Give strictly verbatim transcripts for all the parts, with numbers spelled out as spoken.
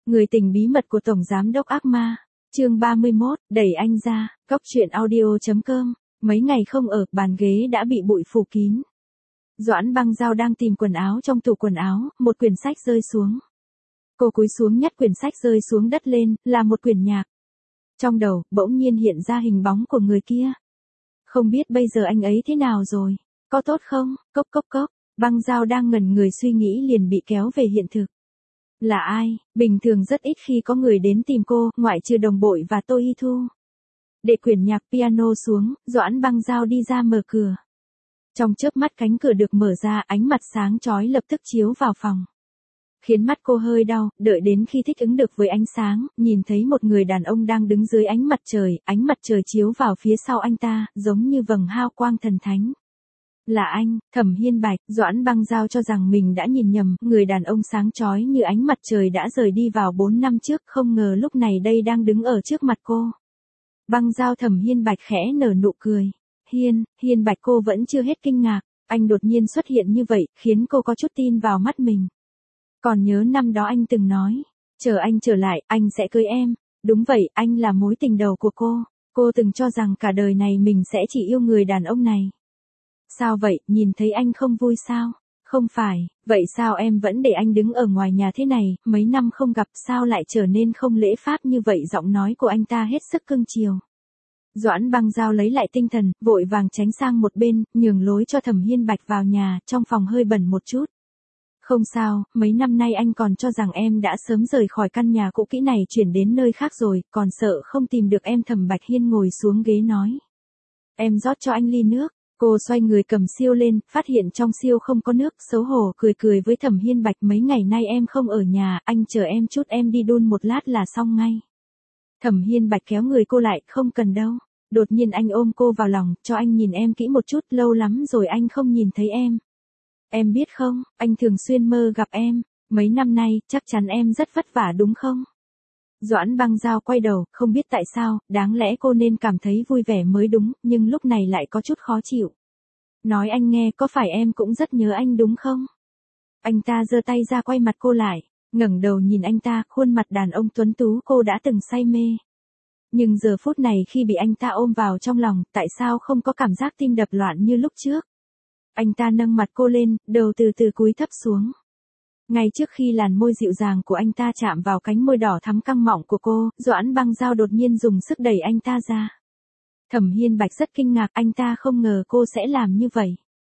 Người tình bí mật của Tổng Giám đốc ác ma. Chương ba mươi mốt, đẩy anh ra. Cóc truyện audio chấm com. Mấy ngày không ở, bàn ghế đã bị bụi phủ kín. Doãn Băng Dao đang tìm quần áo trong tủ quần áo, một quyển sách rơi xuống. Cô cúi xuống nhặt quyển sách rơi xuống đất lên, là một quyển nhạc. Trong đầu, bỗng nhiên hiện ra hình bóng của người kia. Không biết bây giờ anh ấy thế nào rồi? Có tốt không? Cốc cốc cốc. Băng Dao đang ngẩn người suy nghĩ liền bị kéo về hiện thực. Là ai? Bình thường rất ít khi có người đến tìm cô, ngoại trừ Đồng Bội và Tô Y Thu. Để quyển nhạc piano xuống, Doãn Băng Dao đi ra mở cửa. Trong chớp mắt cánh cửa được mở ra, ánh mặt sáng chói lập tức chiếu vào phòng. Khiến mắt cô hơi đau, đợi đến khi thích ứng được với ánh sáng, nhìn thấy một người đàn ông đang đứng dưới ánh mặt trời, ánh mặt trời chiếu vào phía sau anh ta, giống như vầng hào quang thần thánh. Là anh, Thẩm Hiên Bạch. Doãn Băng Dao cho rằng mình đã nhìn nhầm, người đàn ông sáng chói như ánh mặt trời đã rời đi vào bốn năm trước, không ngờ lúc này đây đang đứng ở trước mặt cô. Băng Dao. Thẩm Hiên Bạch khẽ nở nụ cười. Hiên, Hiên Bạch. Cô vẫn chưa hết kinh ngạc, anh đột nhiên xuất hiện như vậy, khiến cô có chút tin vào mắt mình. Còn nhớ năm đó anh từng nói, chờ anh trở lại, anh sẽ cưới em. Đúng vậy, anh là mối tình đầu của cô. Cô từng cho rằng cả đời này mình sẽ chỉ yêu người đàn ông này. Sao vậy, nhìn thấy anh không vui sao? Không phải, vậy sao em vẫn để anh đứng ở ngoài nhà thế này, mấy năm không gặp sao lại trở nên không lễ phép như vậy? Giọng nói của anh ta hết sức cưng chiều. Doãn Băng Dao lấy lại tinh thần, vội vàng tránh sang một bên, nhường lối cho Thẩm Hiên Bạch vào nhà, trong phòng hơi bẩn một chút. Không sao, mấy năm nay anh còn cho rằng em đã sớm rời khỏi căn nhà cũ kỹ này chuyển đến nơi khác rồi, còn sợ không tìm được em. Thẩm Bạch Hiên ngồi xuống ghế nói. Em rót cho anh ly nước. Cô xoay người cầm siêu lên, phát hiện trong siêu không có nước, xấu hổ cười cười với Thẩm Hiên Bạch. Mấy ngày nay em không ở nhà, anh chờ em chút, em đi đun một lát là xong ngay. Thẩm Hiên Bạch kéo người cô lại, không cần đâu. Đột nhiên anh ôm cô vào lòng, cho anh nhìn em kỹ một chút, lâu lắm rồi anh không nhìn thấy em. Em biết không, anh thường xuyên mơ gặp em, mấy năm nay, chắc chắn em rất vất vả đúng không? Doãn Băng Dao quay đầu, không biết tại sao, đáng lẽ cô nên cảm thấy vui vẻ mới đúng, nhưng lúc này lại có chút khó chịu. Nói anh nghe, có phải em cũng rất nhớ anh đúng không? Anh ta giơ tay ra quay mặt cô lại, ngẩng đầu nhìn anh ta, khuôn mặt đàn ông tuấn tú cô đã từng say mê. Nhưng giờ phút này khi bị anh ta ôm vào trong lòng, tại sao không có cảm giác tim đập loạn như lúc trước? Anh ta nâng mặt cô lên, đầu từ từ cúi thấp xuống. Ngay trước khi làn môi dịu dàng của anh ta chạm vào cánh môi đỏ thắm căng mọng của cô, Doãn Băng Dao đột nhiên dùng sức đẩy anh ta ra. Thẩm Hiên Bạch rất kinh ngạc, anh ta không ngờ cô sẽ làm như vậy.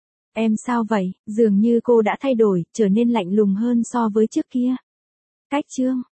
Em sao vậy? Dường như cô đã thay đổi, trở nên lạnh lùng hơn so với trước kia. Cách chương